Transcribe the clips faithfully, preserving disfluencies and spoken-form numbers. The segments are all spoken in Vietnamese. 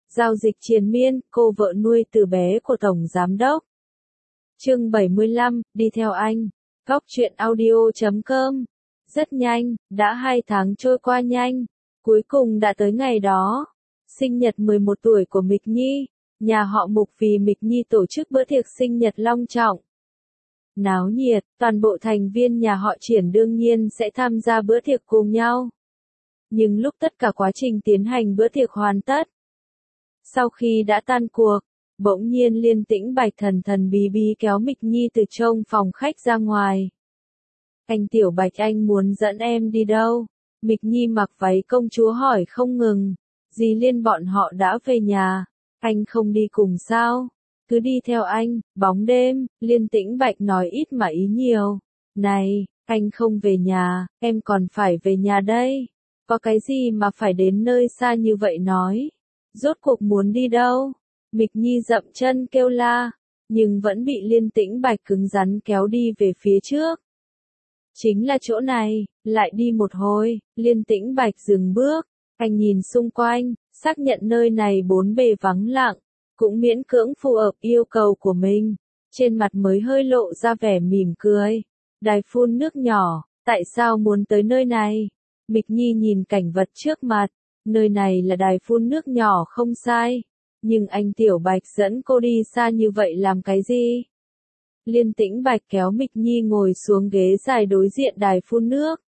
Giao dịch triền miên, cô vợ nuôi từ bé của Tổng Giám đốc. Chương bảy mươi lăm, đi theo anh. Góc truyện audio chấm com. Rất nhanh, đã hai tháng trôi qua nhanh. Cuối cùng đã tới ngày đó. Sinh nhật mười một tuổi của Mịch Nhi. Nhà họ Mục vì Mịch Nhi tổ chức bữa tiệc sinh nhật long trọng. Náo nhiệt, toàn bộ thành viên nhà họ Triển đương nhiên sẽ tham gia bữa tiệc cùng nhau. Nhưng lúc tất cả quá trình tiến hành bữa tiệc hoàn tất, sau khi đã tan cuộc, bỗng nhiên Liên Tĩnh Bạch thần thần bí bí kéo Mịch Nhi từ trong phòng khách ra ngoài. Anh Tiểu Bạch, anh muốn dẫn em đi đâu? Mịch Nhi mặc váy công chúa hỏi không ngừng. Dì Liên bọn họ đã về nhà, anh không đi cùng sao? Cứ đi theo anh. Bóng đêm, Liên Tĩnh Bạch nói ít mà ý nhiều. Này, anh không về nhà, em còn phải về nhà đây. Có cái gì mà phải đến nơi xa như vậy nói? Rốt cuộc muốn đi đâu? Mịch Nhi dậm chân kêu la, nhưng vẫn bị Liên Tĩnh Bạch cứng rắn kéo đi về phía trước. Chính là chỗ này. Lại đi một hồi, Liên Tĩnh Bạch dừng bước. Anh nhìn xung quanh, xác nhận nơi này bốn bề vắng lặng, cũng miễn cưỡng phù hợp yêu cầu của mình. Trên mặt mới hơi lộ ra vẻ mỉm cười. Đài phun nước nhỏ, tại sao muốn tới nơi này? Mịch Nhi nhìn cảnh vật trước mặt. Nơi này là đài phun nước nhỏ không sai. Nhưng anh Tiểu Bạch dẫn cô đi xa như vậy làm cái gì? Liên Tĩnh Bạch kéo Mịch Nhi ngồi xuống ghế dài đối diện đài phun nước.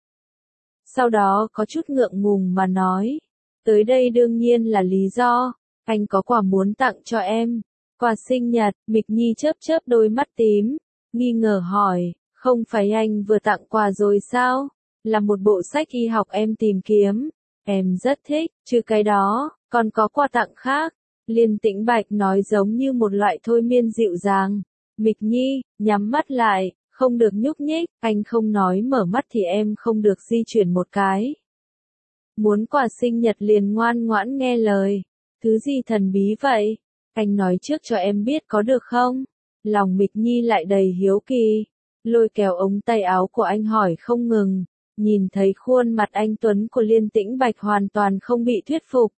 Sau đó có chút ngượng ngùng mà nói. Tới đây đương nhiên là lý do. Anh có quà muốn tặng cho em. Quà sinh nhật. Mịch Nhi chớp chớp đôi mắt tím, nghi ngờ hỏi. Không phải anh vừa tặng quà rồi sao? Là một bộ sách y học em tìm kiếm. Em rất thích, trừ cái đó, còn có quà tặng khác. Liên Tĩnh Bạch nói giống như một loại thôi miên dịu dàng. Mịch Nhi, nhắm mắt lại, không được nhúc nhích, anh không nói mở mắt thì em không được di chuyển một cái. Muốn quà sinh nhật liền ngoan ngoãn nghe lời. Thứ gì thần bí vậy? Anh nói trước cho em biết có được không? Lòng Mịch Nhi lại đầy hiếu kỳ. Lôi kéo ống tay áo của anh hỏi không ngừng. Nhìn thấy khuôn mặt anh tuấn của Liên Tĩnh Bạch hoàn toàn không bị thuyết phục.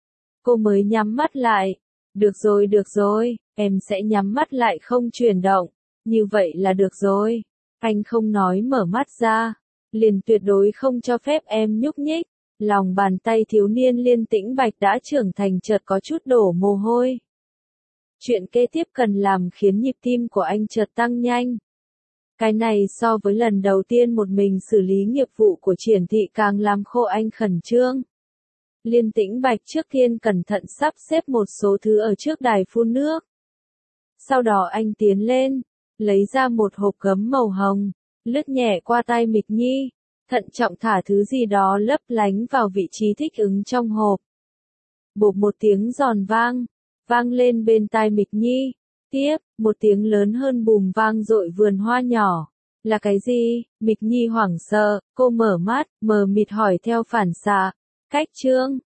Cô mới nhắm mắt lại. Được rồi được rồi, em sẽ nhắm mắt lại không chuyển động. Như vậy là được rồi. Anh không nói mở mắt ra. Liền tuyệt đối không cho phép em nhúc nhích. Lòng bàn tay thiếu niên Liên Tĩnh Bạch đã trưởng thành chợt có chút đổ mồ hôi. Chuyện kế tiếp cần làm khiến nhịp tim của anh chợt tăng nhanh. Cái này so với lần đầu tiên một mình xử lý nghiệp vụ của Triển thị càng làm khô anh khẩn trương. Liên Tĩnh Bạch trước tiên cẩn thận sắp xếp một số thứ ở trước đài phun nước. Sau đó anh tiến lên, lấy ra một hộp gấm màu hồng, lướt nhẹ qua tay Mịch Nhi, thận trọng thả thứ gì đó lấp lánh vào vị trí thích ứng trong hộp. Bộp một tiếng giòn vang, vang lên bên tai Mịch Nhi. Tiếp, một tiếng lớn hơn bùm vang dội vườn hoa nhỏ. Là cái gì? Mịch Nhi hoảng sợ, cô mở mắt, mờ mịt hỏi theo phản xạ. Cách trương,